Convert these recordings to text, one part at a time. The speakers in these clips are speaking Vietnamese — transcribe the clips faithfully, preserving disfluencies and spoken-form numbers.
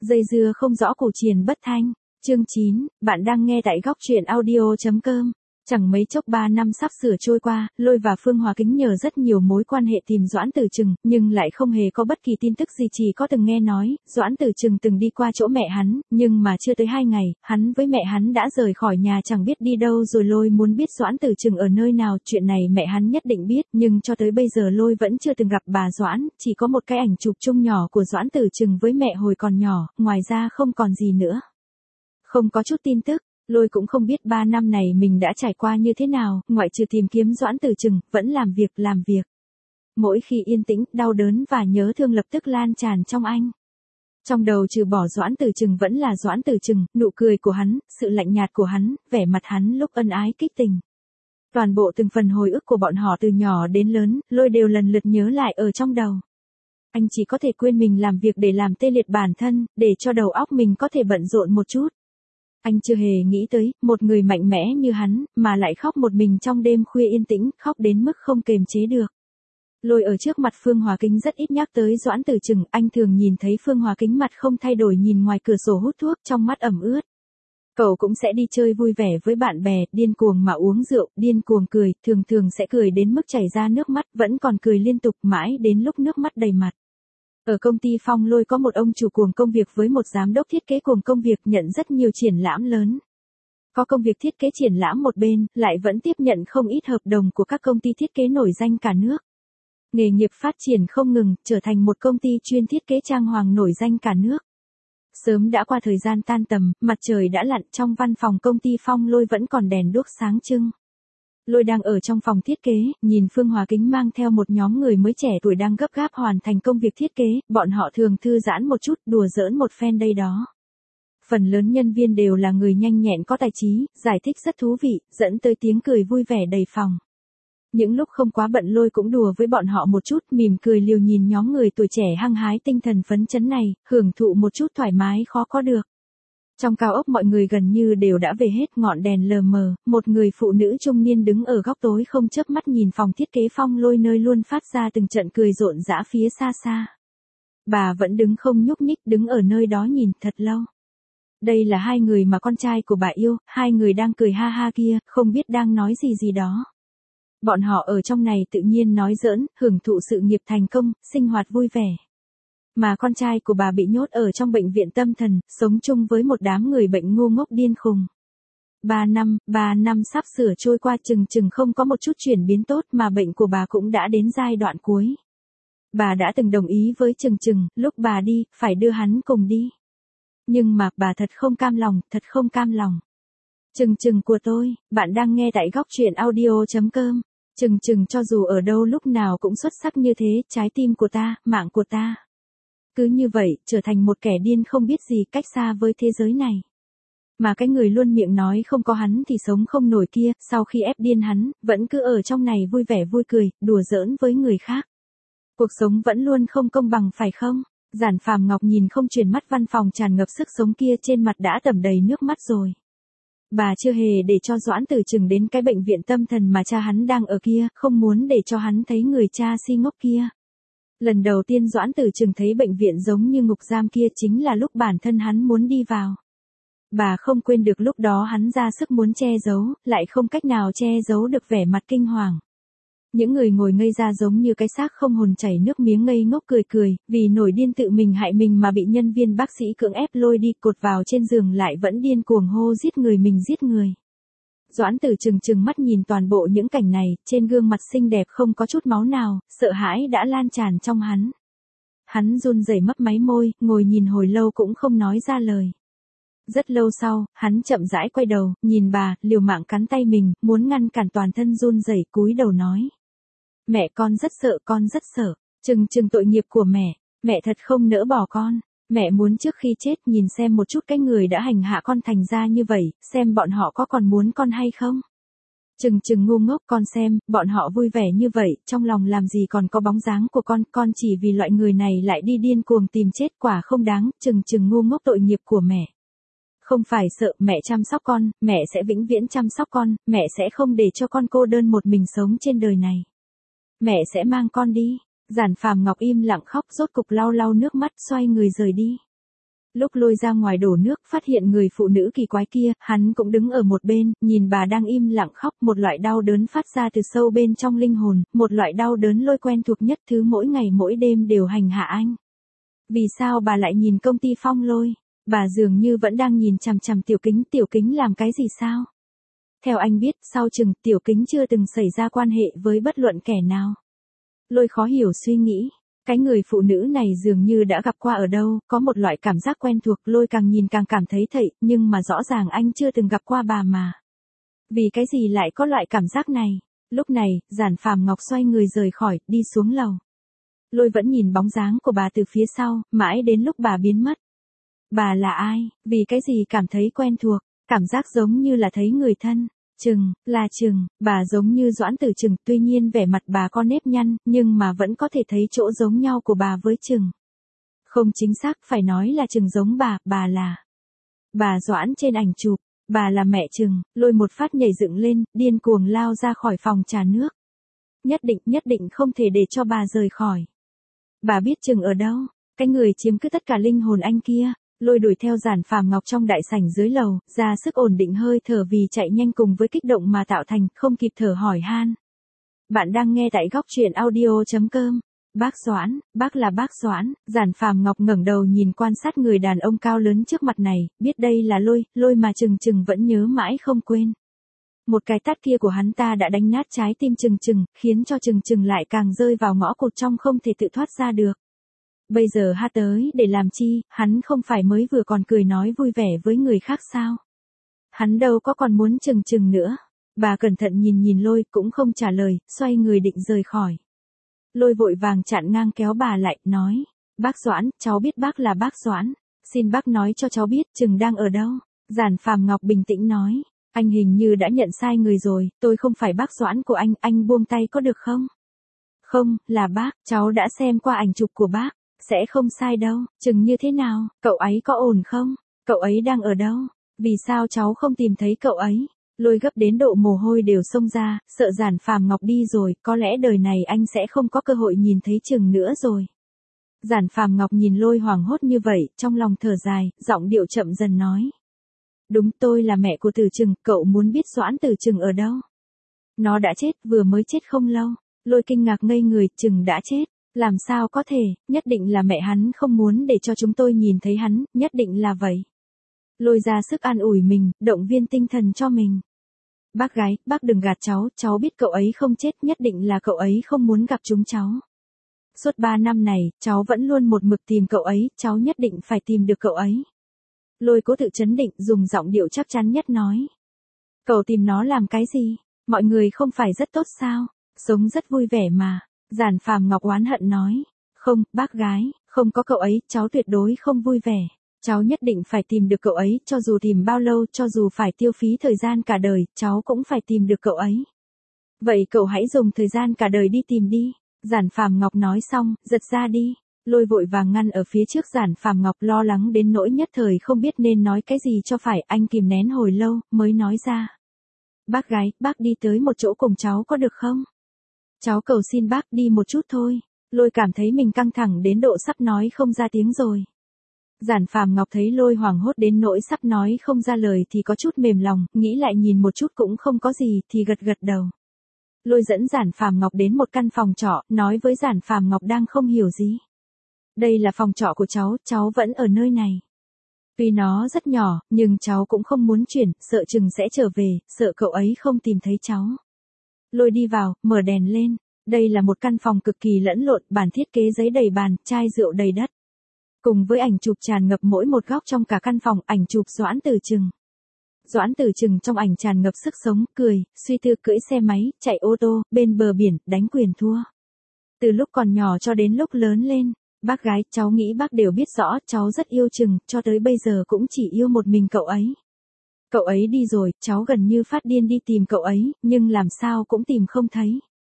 Dây dưa không rõ cổ triền bất thanh. Chương chín, bạn đang nghe tại góc truyện audio chấm com. Chẳng mấy chốc ba năm sắp sửa trôi qua, Lôi và Phương Hòa Kính nhờ rất nhiều mối quan hệ tìm Doãn Tử Trừng, nhưng lại không hề có bất kỳ tin tức gì. Chỉ có từng nghe nói, Doãn Tử Trừng từng đi qua chỗ mẹ hắn, nhưng mà chưa tới hai ngày, hắn với mẹ hắn đã rời khỏi nhà chẳng biết đi đâu rồi. Lôi muốn biết Doãn Tử Trừng ở nơi nào, chuyện này mẹ hắn nhất định biết, nhưng cho tới bây giờ Lôi vẫn chưa từng gặp bà Doãn, chỉ có một cái ảnh chụp chung nhỏ của Doãn Tử Trừng với mẹ hồi còn nhỏ, ngoài ra không còn gì nữa. Không có chút tin tức. Lôi cũng không biết ba năm này mình đã trải qua như thế nào, ngoại trừ tìm kiếm Doãn Tử Trừng, vẫn làm việc làm việc. Mỗi khi yên tĩnh, đau đớn và nhớ thương lập tức lan tràn trong anh. Trong đầu trừ bỏ Doãn Tử Trừng vẫn là Doãn Tử Trừng, nụ cười của hắn, sự lạnh nhạt của hắn, vẻ mặt hắn lúc ân ái kích tình. Toàn bộ từng phần hồi ức của bọn họ từ nhỏ đến lớn, Lôi đều lần lượt nhớ lại ở trong đầu. Anh chỉ có thể quên mình làm việc để làm tê liệt bản thân, để cho đầu óc mình có thể bận rộn một chút. Anh chưa hề nghĩ tới, một người mạnh mẽ như hắn, mà lại khóc một mình trong đêm khuya yên tĩnh, khóc đến mức không kềm chế được. Lôi ở trước mặt Phương Hòa Kính rất ít nhắc tới Doãn Tử Trừng, anh thường nhìn thấy Phương Hòa Kính mặt không thay đổi nhìn ngoài cửa sổ hút thuốc, trong mắt ẩm ướt. Cậu cũng sẽ đi chơi vui vẻ với bạn bè, điên cuồng mà uống rượu, điên cuồng cười, thường thường sẽ cười đến mức chảy ra nước mắt, vẫn còn cười liên tục mãi đến lúc nước mắt đầy mặt. Ở công ty Phong Lôi có một ông chủ cuồng công việc với một giám đốc thiết kế cuồng công việc, nhận rất nhiều triển lãm lớn. Có công việc thiết kế triển lãm một bên, lại vẫn tiếp nhận không ít hợp đồng của các công ty thiết kế nổi danh cả nước. Nghề nghiệp phát triển không ngừng, trở thành một công ty chuyên thiết kế trang hoàng nổi danh cả nước. Sớm đã qua thời gian tan tầm, mặt trời đã lặn, trong văn phòng công ty Phong Lôi vẫn còn đèn đuốc sáng trưng. Lôi đang ở trong phòng thiết kế, nhìn Phương Hòa Kính mang theo một nhóm người mới trẻ tuổi đang gấp gáp hoàn thành công việc thiết kế, bọn họ thường thư giãn một chút, đùa giỡn một phen đây đó. Phần lớn nhân viên đều là người nhanh nhẹn có tài trí, giải thích rất thú vị, dẫn tới tiếng cười vui vẻ đầy phòng. Những lúc không quá bận Lôi cũng đùa với bọn họ một chút, mỉm cười liều nhìn nhóm người tuổi trẻ hăng hái tinh thần phấn chấn này, hưởng thụ một chút thoải mái khó có được. Trong cao ốc mọi người gần như đều đã về hết, ngọn đèn lờ mờ, một người phụ nữ trung niên đứng ở góc tối không chớp mắt nhìn phòng thiết kế Phong Lôi nơi luôn phát ra từng trận cười rộn rã phía xa xa. Bà vẫn đứng không nhúc nhích, đứng ở nơi đó nhìn thật lâu. Đây là hai người mà con trai của bà yêu, hai người đang cười ha ha kia, không biết đang nói gì gì đó. Bọn họ ở trong này tự nhiên nói giỡn, hưởng thụ sự nghiệp thành công, sinh hoạt vui vẻ. Mà con trai của bà bị nhốt ở trong bệnh viện tâm thần, sống chung với một đám người bệnh ngu ngốc điên khùng. Ba năm, ba năm sắp sửa trôi qua, chừng chừng không có một chút chuyển biến tốt mà bệnh của bà cũng đã đến giai đoạn cuối. Bà đã từng đồng ý với chừng chừng, lúc bà đi, phải đưa hắn cùng đi. Nhưng mà, bà thật không cam lòng, thật không cam lòng. Chừng chừng của tôi, bạn đang nghe tại góc truyện audio chấm com. Chừng chừng cho dù ở đâu lúc nào cũng xuất sắc như thế, trái tim của ta, mạng của ta. Cứ như vậy, trở thành một kẻ điên không biết gì, cách xa với thế giới này. Mà cái người luôn miệng nói không có hắn thì sống không nổi kia, sau khi ép điên hắn, vẫn cứ ở trong này vui vẻ vui cười, đùa giỡn với người khác. Cuộc sống vẫn luôn không công bằng phải không? Giản Phàm Ngọc nhìn không chuyển mắt văn phòng tràn ngập sức sống kia, trên mặt đã tẩm đầy nước mắt rồi. Bà chưa hề để cho Doãn Tử Trừng đến cái bệnh viện tâm thần mà cha hắn đang ở kia, không muốn để cho hắn thấy người cha si ngốc kia. Lần đầu tiên Doãn Tử Trừng thấy bệnh viện giống như ngục giam kia chính là lúc bản thân hắn muốn đi vào. Bà không quên được lúc đó hắn ra sức muốn che giấu, lại không cách nào che giấu được vẻ mặt kinh hoàng. Những người ngồi ngây ra giống như cái xác không hồn chảy nước miếng ngây ngốc cười cười, vì nổi điên tự mình hại mình mà bị nhân viên bác sĩ cưỡng ép lôi đi cột vào trên giường lại vẫn điên cuồng hô giết người mình giết người. Doãn Tử Trừng trừng mắt nhìn toàn bộ những cảnh này, trên gương mặt xinh đẹp không có chút máu nào, sợ hãi đã lan tràn trong hắn. Hắn run rẩy mấp máy môi, ngồi nhìn hồi lâu cũng không nói ra lời. Rất lâu sau, hắn chậm rãi quay đầu, nhìn bà, liều mạng cắn tay mình, muốn ngăn cản toàn thân run rẩy, cúi đầu nói. Mẹ con rất sợ, con rất sợ, Trừng Trừng tội nghiệp của mẹ, mẹ thật không nỡ bỏ con. Mẹ muốn trước khi chết nhìn xem một chút cái người đã hành hạ con thành ra như vậy, xem bọn họ có còn muốn con hay không. Trừng Trừng ngu ngốc, con xem, bọn họ vui vẻ như vậy, trong lòng làm gì còn có bóng dáng của con, con chỉ vì loại người này lại đi điên cuồng tìm chết, quả không đáng. Trừng Trừng ngu ngốc, tội nghiệp của mẹ. Không phải sợ, mẹ chăm sóc con, mẹ sẽ vĩnh viễn chăm sóc con, mẹ sẽ không để cho con cô đơn một mình sống trên đời này. Mẹ sẽ mang con đi. Giản Phàm Ngọc im lặng khóc, rốt cục lau lau nước mắt, xoay người rời đi. Lúc Lôi ra ngoài đổ nước, phát hiện người phụ nữ kỳ quái kia, hắn cũng đứng ở một bên, nhìn bà đang im lặng khóc, một loại đau đớn phát ra từ sâu bên trong linh hồn, một loại đau đớn Lôi quen thuộc nhất, thứ mỗi ngày mỗi đêm đều hành hạ anh. Vì sao bà lại nhìn công ty Phong Lôi? Bà dường như vẫn đang nhìn chằm chằm Tiểu Kính, Tiểu Kính làm cái gì sao? Theo anh biết, sau chừng, Tiểu Kính chưa từng xảy ra quan hệ với bất luận kẻ nào. Lôi khó hiểu suy nghĩ. Cái người phụ nữ này dường như đã gặp qua ở đâu, có một loại cảm giác quen thuộc, Lôi càng nhìn càng cảm thấy thậy, nhưng mà rõ ràng anh chưa từng gặp qua bà mà. Vì cái gì lại có loại cảm giác này? Lúc này, Giản Phàm Ngọc xoay người rời khỏi, đi xuống lầu. Lôi vẫn nhìn bóng dáng của bà từ phía sau, mãi đến lúc bà biến mất. Bà là ai? Vì cái gì cảm thấy quen thuộc, cảm giác giống như là thấy người thân. Trừng, là Trừng, bà giống như Doãn Tử Trừng, tuy nhiên vẻ mặt bà có nếp nhăn, nhưng mà vẫn có thể thấy chỗ giống nhau của bà với Trừng. Không chính xác, phải nói là Trừng giống bà, bà là bà Doãn trên ảnh chụp, bà là mẹ Trừng. Lôi một phát nhảy dựng lên, điên cuồng lao ra khỏi phòng trà nước. Nhất định, nhất định không thể để cho bà rời khỏi. Bà biết Trừng ở đâu, cái người chiếm cứ tất cả linh hồn anh kia. Lôi đuổi theo Giản Phàm Ngọc trong đại sảnh dưới lầu, ra sức ổn định hơi thở vì chạy nhanh cùng với kích động mà tạo thành, không kịp thở hỏi han. Bạn đang nghe tại góc truyện audio chấm com. Bác Doãn, bác là bác Doãn. Giản Phàm Ngọc ngẩng đầu nhìn quan sát người đàn ông cao lớn trước mặt này, biết đây là Lôi, Lôi mà Trừng Trừng vẫn nhớ mãi không quên. Một cái tát kia của hắn ta đã đánh nát trái tim Trừng Trừng, khiến cho Trừng Trừng lại càng rơi vào ngõ cụt trong không thể tự thoát ra được. Bây giờ ha tới để làm chi, hắn không phải mới vừa còn cười nói vui vẻ với người khác sao? Hắn đâu có còn muốn Trừng Trừng nữa. Bà cẩn thận nhìn nhìn Lôi cũng không trả lời, xoay người định rời khỏi. Lôi vội vàng chặn ngang kéo bà lại, nói. Bác Doãn, cháu biết bác là bác Doãn. Xin bác nói cho cháu biết Trừng đang ở đâu. Giản Phàm Ngọc bình tĩnh nói. Anh hình như đã nhận sai người rồi, tôi không phải bác Doãn của anh, anh buông tay có được không? Không, là bác, cháu đã xem qua ảnh chụp của bác. Sẽ không sai đâu, Trừng như thế nào, cậu ấy có ổn không? Cậu ấy đang ở đâu? Vì sao cháu không tìm thấy cậu ấy? Lôi gấp đến độ mồ hôi đều xông ra, sợ Giản Phàm Ngọc đi rồi, có lẽ đời này anh sẽ không có cơ hội nhìn thấy Trừng nữa rồi. Giản Phàm Ngọc nhìn Lôi hoảng hốt như vậy, trong lòng thở dài, giọng điệu chậm dần nói. Đúng, tôi là mẹ của Tử Trừng, cậu muốn biết Doãn Tử Trừng ở đâu? Nó đã chết, vừa mới chết không lâu. Lôi kinh ngạc ngây người, Trừng đã chết. Làm sao có thể, nhất định là mẹ hắn không muốn để cho chúng tôi nhìn thấy hắn, nhất định là vậy. Lôi ra sức an ủi mình, động viên tinh thần cho mình. Bác gái, bác đừng gạt cháu, cháu biết cậu ấy không chết, nhất định là cậu ấy không muốn gặp chúng cháu. Suốt ba năm này, cháu vẫn luôn một mực tìm cậu ấy, cháu nhất định phải tìm được cậu ấy. Lôi cố tự chấn định, dùng giọng điệu chắc chắn nhất nói. Cậu tìm nó làm cái gì? Mọi người không phải rất tốt sao? Sống rất vui vẻ mà. Giản Phàm Ngọc oán hận nói. Không, bác gái, không có cậu ấy, cháu tuyệt đối không vui vẻ. Cháu nhất định phải tìm được cậu ấy, cho dù tìm bao lâu, cho dù phải tiêu phí thời gian cả đời, cháu cũng phải tìm được cậu ấy. Vậy cậu hãy dùng thời gian cả đời đi tìm đi. Giản Phàm Ngọc nói xong, giật ra đi. Lôi vội vàng ngăn ở phía trước Giản Phàm Ngọc, lo lắng đến nỗi nhất thời không biết nên nói cái gì cho phải, anh kìm nén hồi lâu, mới nói ra. Bác gái, bác đi tới một chỗ cùng cháu có được không? Cháu cầu xin bác đi một chút thôi. Lôi cảm thấy mình căng thẳng đến độ sắp nói không ra tiếng rồi. Giản Phàm Ngọc thấy Lôi hoảng hốt đến nỗi sắp nói không ra lời thì có chút mềm lòng, nghĩ lại nhìn một chút cũng không có gì thì gật gật đầu. Lôi dẫn Giản Phàm Ngọc đến một căn phòng trọ, nói với Giản Phàm Ngọc đang không hiểu gì. Đây là phòng trọ của cháu, cháu vẫn ở nơi này. Tuy nó rất nhỏ, nhưng cháu cũng không muốn chuyển, sợ Trừng sẽ trở về, sợ cậu ấy không tìm thấy cháu. Lôi đi vào, mở đèn lên. Đây là một căn phòng cực kỳ lẫn lộn, bản thiết kế giấy đầy bàn, chai rượu đầy đất. Cùng với ảnh chụp tràn ngập mỗi một góc trong cả căn phòng, ảnh chụp Doãn Tử Trừng. Doãn Tử Trừng trong ảnh tràn ngập sức sống, cười, suy tư cưỡi xe máy, chạy ô tô, bên bờ biển, đánh quyền thua. Từ lúc còn nhỏ cho đến lúc lớn lên, bác gái, cháu nghĩ bác đều biết rõ, cháu rất yêu Trừng, cho tới bây giờ cũng chỉ yêu một mình cậu ấy. Cậu ấy đi rồi, cháu gần như phát điên đi tìm cậu ấy, nhưng làm sao cũng tìm không thấy.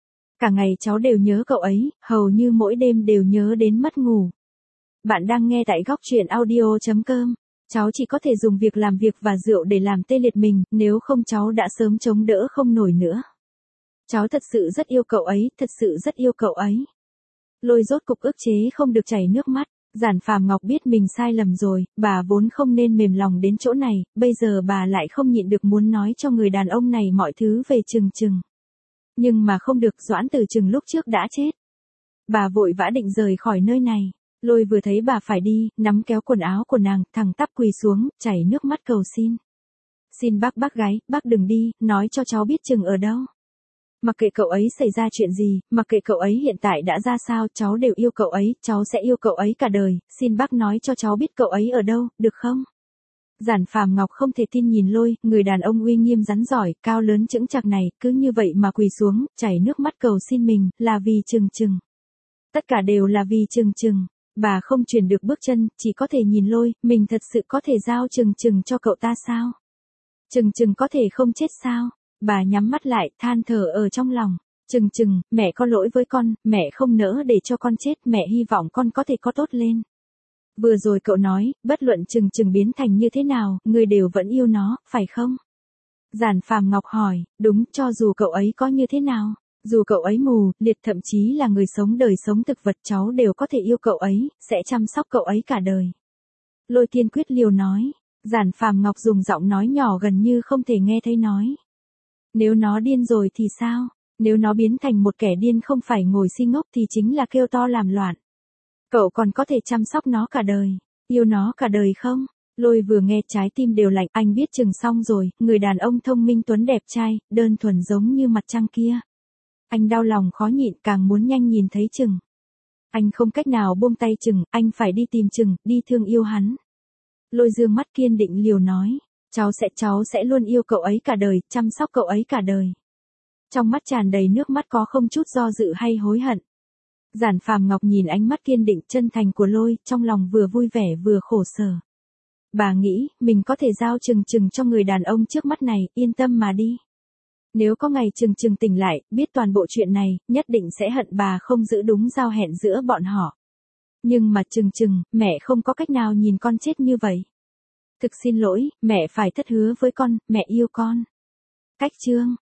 Cả ngày cháu đều nhớ cậu ấy, hầu như mỗi đêm đều nhớ đến mất ngủ. Bạn đang nghe tại góc truyện audio chấm com. Cháu chỉ có thể dùng việc làm việc và rượu để làm tê liệt mình, nếu không cháu đã sớm chống đỡ không nổi nữa. Cháu thật sự rất yêu cậu ấy, thật sự rất yêu cậu ấy. Lôi rốt cục ức chế không được chảy nước mắt. Giản Phàm Ngọc biết mình sai lầm rồi, bà vốn không nên mềm lòng đến chỗ này, bây giờ bà lại không nhịn được muốn nói cho người đàn ông này mọi thứ về Trừng Trừng. Nhưng mà không được, Doãn Tử Trừng lúc trước đã chết. Bà vội vã định rời khỏi nơi này. Lôi vừa thấy bà phải đi, nắm kéo quần áo của nàng, thẳng tắp quỳ xuống, chảy nước mắt cầu xin. Xin bác bác gái, bác đừng đi, nói cho cháu biết Trừng ở đâu. Mặc kệ cậu ấy xảy ra chuyện gì, mặc kệ cậu ấy hiện tại đã ra sao, cháu đều yêu cậu ấy, cháu sẽ yêu cậu ấy cả đời, xin bác nói cho cháu biết cậu ấy ở đâu, được không? Giản Phàm Ngọc không thể tin nhìn Lôi, người đàn ông uy nghiêm rắn giỏi, cao lớn chững chạc này, cứ như vậy mà quỳ xuống, chảy nước mắt cầu xin mình, là vì Trừng Trừng. Tất cả đều là vì Trừng Trừng. Bà không chuyển được bước chân, chỉ có thể nhìn Lôi, mình thật sự có thể giao Trừng Trừng cho cậu ta sao? Trừng Trừng có thể không chết sao? Bà nhắm mắt lại, than thở ở trong lòng. Trừng Trừng, mẹ có lỗi với con, mẹ không nỡ để cho con chết, mẹ hy vọng con có thể có tốt lên. Vừa rồi cậu nói, bất luận Trừng Trừng biến thành như thế nào, người đều vẫn yêu nó, phải không? Giản Phàm Ngọc hỏi, đúng, cho dù cậu ấy có như thế nào, dù cậu ấy mù, liệt thậm chí là người sống đời sống thực vật, cháu đều có thể yêu cậu ấy, sẽ chăm sóc cậu ấy cả đời. Lôi Thiên quyết liều nói. Giản Phàm Ngọc dùng giọng nói nhỏ gần như không thể nghe thấy nói. Nếu nó điên rồi thì sao? Nếu nó biến thành một kẻ điên không phải ngồi si ngốc thì chính là kêu to làm loạn. Cậu còn có thể chăm sóc nó cả đời, yêu nó cả đời không? Lôi vừa nghe trái tim đều lạnh, anh biết Trừng xong rồi, người đàn ông thông minh tuấn đẹp trai, đơn thuần giống như mặt trăng kia. Anh đau lòng khó nhịn, càng muốn nhanh nhìn thấy Trừng. Anh không cách nào buông tay Trừng, anh phải đi tìm Trừng, đi thương yêu hắn. Lôi dương mắt kiên định liều nói, cháu sẽ cháu sẽ luôn yêu cậu ấy cả đời, chăm sóc cậu ấy cả đời. Trong mắt tràn đầy nước mắt có không chút do dự hay hối hận. Giản Phàm Ngọc nhìn ánh mắt kiên định chân thành của Lôi, trong lòng vừa vui vẻ vừa khổ sở. Bà nghĩ, mình có thể giao Trừng Trừng cho người đàn ông trước mắt này, yên tâm mà đi. Nếu có ngày Trừng Trừng tỉnh lại, biết toàn bộ chuyện này, nhất định sẽ hận bà không giữ đúng giao hẹn giữa bọn họ. Nhưng mà Trừng Trừng, mẹ không có cách nào nhìn con chết như vậy. Thực xin lỗi, mẹ phải thất hứa với con, mẹ yêu con. Cách chương.